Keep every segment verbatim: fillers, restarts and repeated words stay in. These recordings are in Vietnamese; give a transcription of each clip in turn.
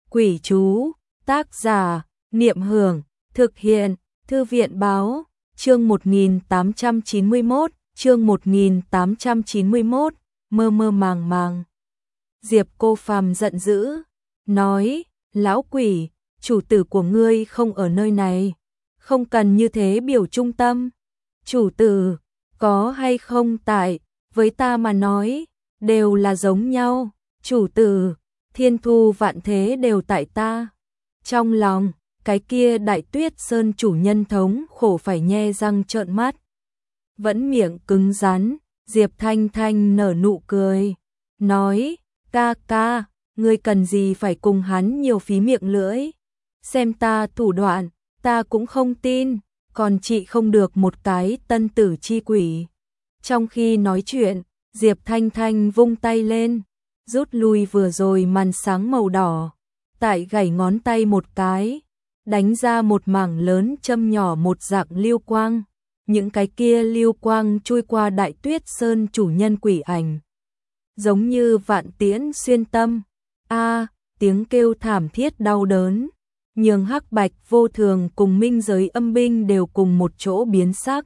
Quỷ chú, tác giả, Niệm Hưởng, thực hiện, Thư viện báo, chương một nghìn tám trăm chín mươi mốt, chương một nghìn tám trăm chín mươi mốt, mơ mơ màng màng. Diệp Cô Phàm giận dữ, nói, lão quỷ, chủ tử của ngươi không ở nơi này, không cần như thế biểu trung tâm. Chủ tử, có hay không tại, với ta mà nói, đều là giống nhau, chủ tử, thiên thu vạn thế đều tại ta. Trong lòng, cái kia Đại Tuyết Sơn chủ nhân thống khổ phải nhe răng trợn mắt. Vẫn miệng cứng rắn, Diệp Thanh Thanh nở nụ cười, nói, ca ca, ngươi cần gì phải cùng hắn nhiều phí miệng lưỡi. Xem ta thủ đoạn, ta cũng không tin, còn trị không được một cái tân tử chi quỷ. Trong khi nói chuyện, Diệp Thanh Thanh vung tay lên, rút lui vừa rồi màn sáng màu đỏ, tại gảy ngón tay một cái, đánh ra một mảng lớn châm nhỏ một dạng lưu quang. Những cái kia lưu quang chui qua Đại Tuyết Sơn chủ nhân quỷ ảnh, giống như vạn tiễn xuyên tâm. A, tiếng kêu thảm thiết đau đớn, nhường Hắc Bạch Vô Thường cùng Minh Giới Âm Binh đều cùng một chỗ biến sắc.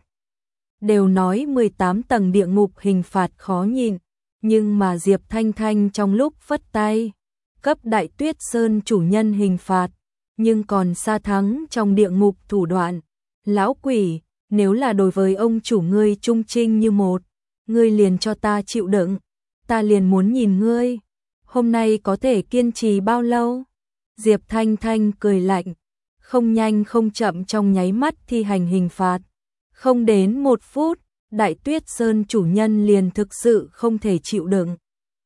Đều nói mười tám tầng địa ngục hình phạt khó nhịn, nhưng mà Diệp Thanh Thanh trong lúc phất tay, cấp Đại Tuyết Sơn chủ nhân hình phạt, nhưng còn xa thắng trong địa ngục thủ đoạn. Lão quỷ, nếu là đối với ông chủ ngươi trung trinh như một, ngươi liền cho ta chịu đựng, ta liền muốn nhìn ngươi, hôm nay có thể kiên trì bao lâu? Diệp Thanh Thanh cười lạnh, không nhanh không chậm trong nháy mắt thi hành hình phạt. Không đến một phút, Đại Tuyết Sơn chủ nhân liền thực sự không thể chịu đựng.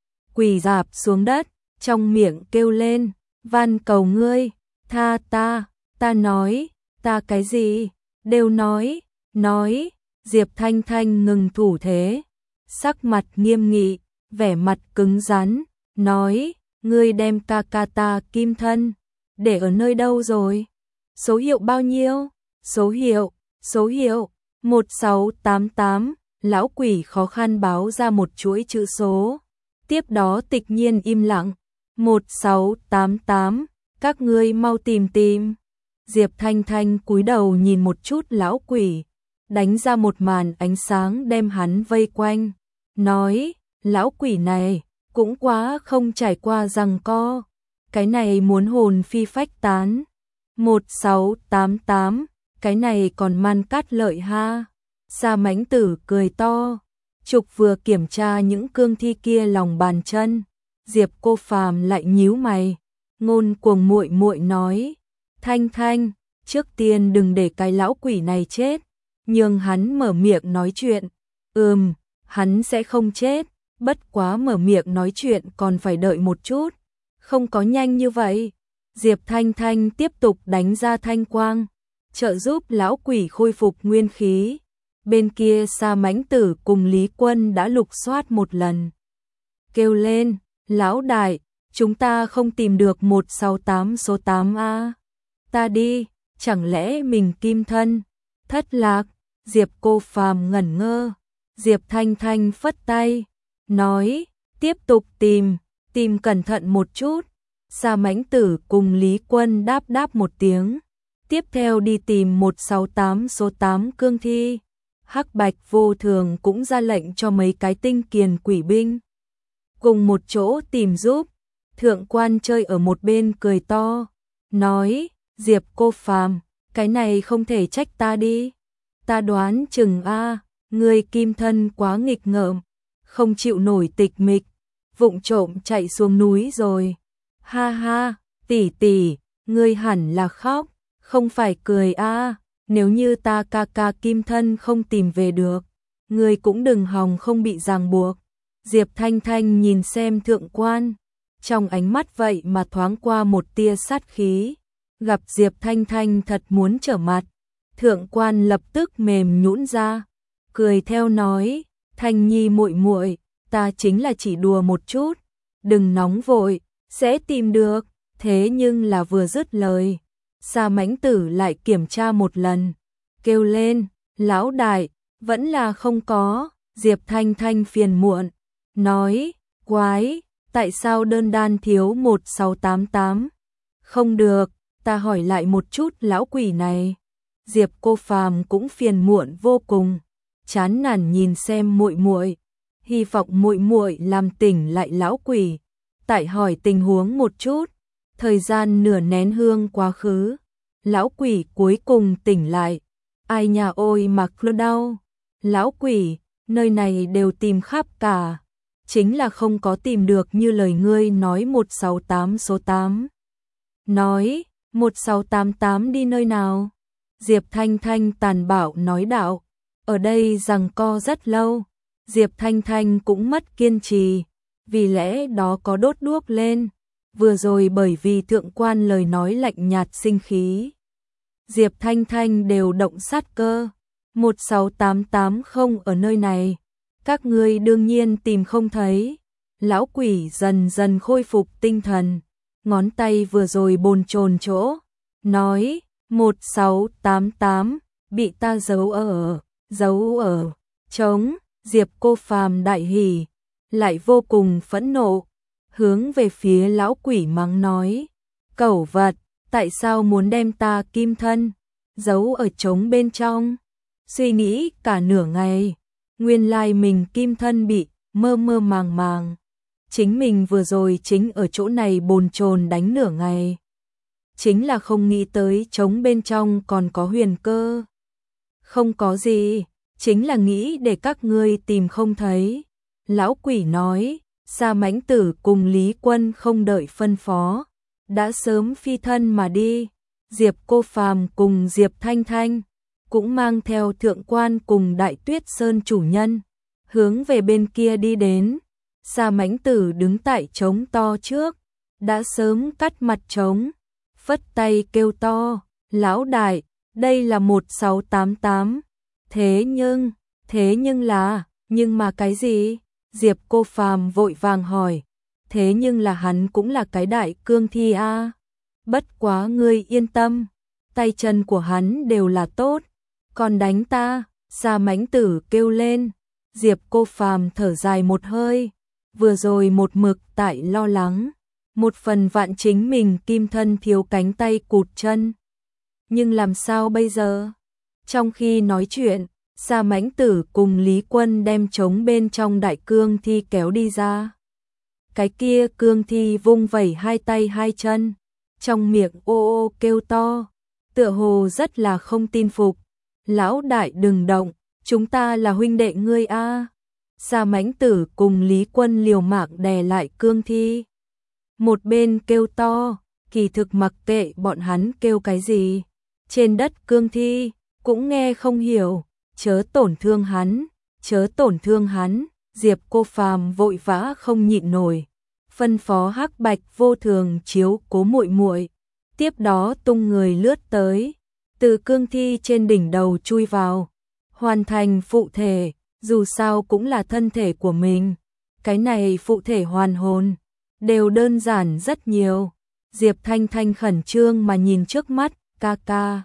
Quỳ rạp xuống đất, trong miệng kêu lên, van cầu ngươi, tha ta, ta nói, ta cái gì, đều nói, nói. Diệp Thanh Thanh ngừng thủ thế, sắc mặt nghiêm nghị, vẻ mặt cứng rắn, nói, ngươi đem ca ca ta kim thân, để ở nơi đâu rồi? Số hiệu bao nhiêu? Số hiệu, số hiệu, một sáu tám tám, lão quỷ khó khăn báo ra một chuỗi chữ số. Tiếp đó tịch nhiên im lặng, một sáu tám tám, các ngươi mau tìm tìm. Diệp Thanh Thanh cúi đầu nhìn một chút lão quỷ, đánh ra một màn ánh sáng đem hắn vây quanh, nói, lão quỷ này, cũng quá không trải qua giằng co, cái này muốn hồn phi phách tán. một sáu tám tám, cái này còn man cát lợi ha. Sa Mãnh Tử cười to, trục vừa kiểm tra những cương thi kia lòng bàn chân, Diệp Cô Phàm lại nhíu mày, ngôn cuồng muội muội nói, Thanh Thanh, trước tiên đừng để cái lão quỷ này chết, nhường hắn mở miệng nói chuyện. Ừm, hắn sẽ không chết, bất quá mở miệng nói chuyện còn phải đợi một chút, không có nhanh như vậy. Diệp Thanh Thanh tiếp tục đánh ra thanh quang, trợ giúp lão quỷ khôi phục nguyên khí. Bên kia Sa Mãnh Tử cùng Lý Quân đã lục soát một lần, kêu lên, lão đại, chúng ta không tìm được một sáu tám số tám a. Ta đi, chẳng lẽ mình kim thân thất lạc? Diệp Cô Phàm ngẩn ngơ. Diệp Thanh Thanh phất tay, nói, tiếp tục tìm, tìm cẩn thận một chút. Sa Mãnh Tử cùng Lý Quân đáp đáp một tiếng, tiếp theo đi tìm một sáu tám số tám cương thi. Hắc Bạch Vô Thường cũng ra lệnh cho mấy cái tinh kiền quỷ binh cùng một chỗ tìm giúp. Thượng quan chơi ở một bên cười to, nói, Diệp Cô Phàm, cái này không thể trách ta đi. Ta đoán chừng a, ngươi kim thân quá nghịch ngợm, không chịu nổi tịch mịch, vụng trộm chạy xuống núi rồi. Ha ha, tỷ tỷ, ngươi hẳn là khóc, không phải cười a. Nếu như ta ca ca kim thân không tìm về được, ngươi cũng đừng hòng không bị ràng buộc. Diệp Thanh Thanh nhìn xem thượng quan, trong ánh mắt vậy mà thoáng qua một tia sát khí. Gặp Diệp Thanh Thanh thật muốn trở mặt, thượng quan lập tức mềm nhũn ra, cười theo nói, Thanh Nhi muội muội, ta chính là chỉ đùa một chút, đừng nóng vội, sẽ tìm được. Thế nhưng là vừa dứt lời, Sa Mãnh Tử lại kiểm tra một lần, kêu lên, lão đại, vẫn là không có. Diệp Thanh Thanh phiền muộn, nói, quái, tại sao đơn đan thiếu một sáu tám tám? Không được, ta hỏi lại một chút lão quỷ này. Diệp Cô Phàm cũng phiền muộn vô cùng, chán nản nhìn xem muội muội, hy vọng muội muội làm tỉnh lại lão quỷ. Tại hỏi tình huống một chút, thời gian nửa nén hương quá khứ, lão quỷ cuối cùng tỉnh lại. Ai nhà ôi mà cứ đau, lão quỷ, nơi này đều tìm khắp cả, chính là không có tìm được như lời ngươi nói một sáu tám số tám. Nói, một sáu tám tám đi nơi nào? Diệp Thanh Thanh tàn bạo nói đạo, ở đây giằng co rất lâu, Diệp Thanh Thanh cũng mất kiên trì, vì lẽ đó có đốt đuốc lên, vừa rồi bởi vì thượng quan lời nói lạnh nhạt sinh khí. Diệp Thanh Thanh đều động sát cơ, một sáu tám tám không ở nơi này, các ngươi đương nhiên tìm không thấy. Lão quỷ dần dần khôi phục tinh thần, ngón tay vừa rồi bồn chồn chỗ, nói, một sáu tám tám, bị ta giấu ở, giấu ở, trống. Diệp Cô Phàm đại hỉ, lại vô cùng phẫn nộ, hướng về phía lão quỷ mắng nói, cẩu vật, tại sao muốn đem ta kim thân giấu ở trống bên trong? Suy nghĩ cả nửa ngày, nguyên lai mình kim thân bị mơ mơ màng màng, chính mình vừa rồi chính ở chỗ này bồn chồn đánh nửa ngày, chính là không nghĩ tới trống bên trong còn có huyền cơ. Không có gì, chính là nghĩ để các ngươi tìm không thấy. Lão quỷ nói, Sa Mãnh Tử cùng Lý Quân không đợi phân phó, đã sớm phi thân mà đi. Diệp Cô Phàm cùng Diệp Thanh Thanh cũng mang theo thượng quan cùng Đại Tuyết Sơn chủ nhân, hướng về bên kia đi đến. Sa Mãnh Tử đứng tại trống to trước, đã sớm cắt mặt trống, phất tay kêu to, lão đại, đây là một sáu tám tám. Thế nhưng, thế nhưng là, nhưng mà cái gì? Diệp Cô Phàm vội vàng hỏi, thế nhưng là hắn cũng là cái đại cương thi a. À? Bất quá ngươi yên tâm, tay chân của hắn đều là tốt, còn đánh ta? Sa Mãnh Tử kêu lên. Diệp Cô Phàm thở dài một hơi, vừa rồi một mực tại lo lắng, một phần vạn chính mình kim thân thiếu cánh tay cụt chân. Nhưng làm sao bây giờ? Trong khi nói chuyện, Sa Mãnh Tử cùng Lý Quân đem trống bên trong đại cương thi kéo đi ra. Cái kia cương thi vung vẩy hai tay hai chân, trong miệng ô ô kêu to, tựa hồ rất là không tin phục. Lão đại đừng động, chúng ta là huynh đệ ngươi a. À. Sa Mãnh Tử cùng Lý Quân liều mạng đè lại cương thi. Một bên kêu to, kỳ thực mặc kệ bọn hắn kêu cái gì, trên đất cương thi cũng nghe không hiểu, chớ tổn thương hắn, chớ tổn thương hắn. Diệp Cô Phàm vội vã không nhịn nổi, phân phó Hắc Bạch Vô Thường chiếu cố muội muội, tiếp đó tung người lướt tới, từ cương thi trên đỉnh đầu chui vào, hoàn thành phụ thể, dù sao cũng là thân thể của mình, cái này phụ thể hoàn hồn, đều đơn giản rất nhiều. Diệp Thanh Thanh khẩn trương mà nhìn trước mắt, ca ca.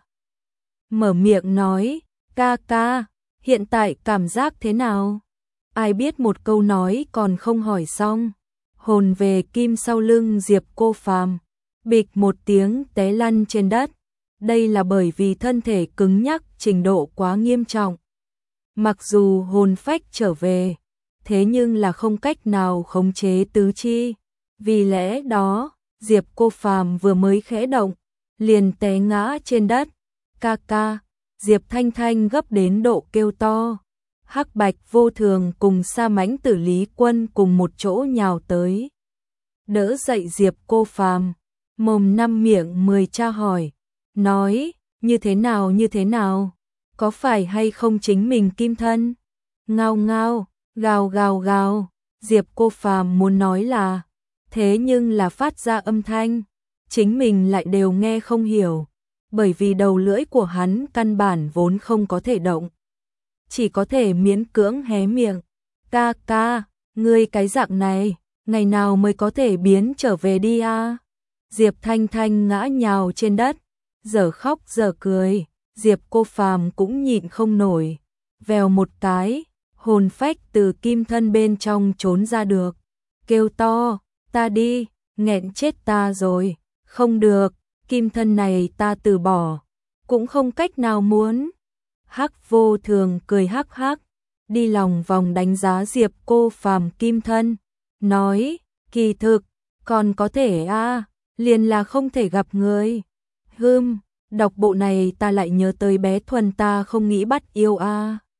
Mở miệng nói, ca ca, hiện tại cảm giác thế nào? Ai biết một câu nói còn không hỏi xong, hồn về kim sau lưng Diệp Cô Phàm, bịch một tiếng té lăn trên đất. Đây là bởi vì thân thể cứng nhắc trình độ quá nghiêm trọng. Mặc dù hồn phách trở về, thế nhưng là không cách nào khống chế tứ chi. Vì lẽ đó, Diệp Cô Phàm vừa mới khẽ động, liền té ngã trên đất. Ca ca, Diệp Thanh Thanh gấp đến độ kêu to. Hắc Bạch Vô Thường cùng Sa Mãnh Tử Lý Quân cùng một chỗ nhào tới, đỡ dậy Diệp Cô Phàm, mồm năm miệng mười tra hỏi, nói, như thế nào như thế nào, có phải hay không chính mình kim thân? Ngao ngao, gào gào gào, Diệp Cô Phàm muốn nói là, thế nhưng là phát ra âm thanh, chính mình lại đều nghe không hiểu, bởi vì đầu lưỡi của hắn căn bản vốn không có thể động, chỉ có thể miễn cưỡng hé miệng. Ca ca, ngươi cái dạng này, ngày nào mới có thể biến trở về đi a? À? Diệp Thanh Thanh ngã nhào trên đất, giờ khóc giờ cười. Diệp Cô Phàm cũng nhịn không nổi, vèo một cái, hồn phách từ kim thân bên trong trốn ra được, kêu to, ta đi, nghẹn chết ta rồi, Không được, kim thân này ta từ bỏ, cũng không cách nào muốn. Hắc Vô Thường cười hắc hắc, đi lòng vòng đánh giá Diệp Cô Phàm kim thân, nói, kỳ thực, còn có thể a à, liền là không thể gặp người. Hừm, đọc bộ này ta lại nhớ tới bé Thuần ta không nghĩ bắt yêu a. À.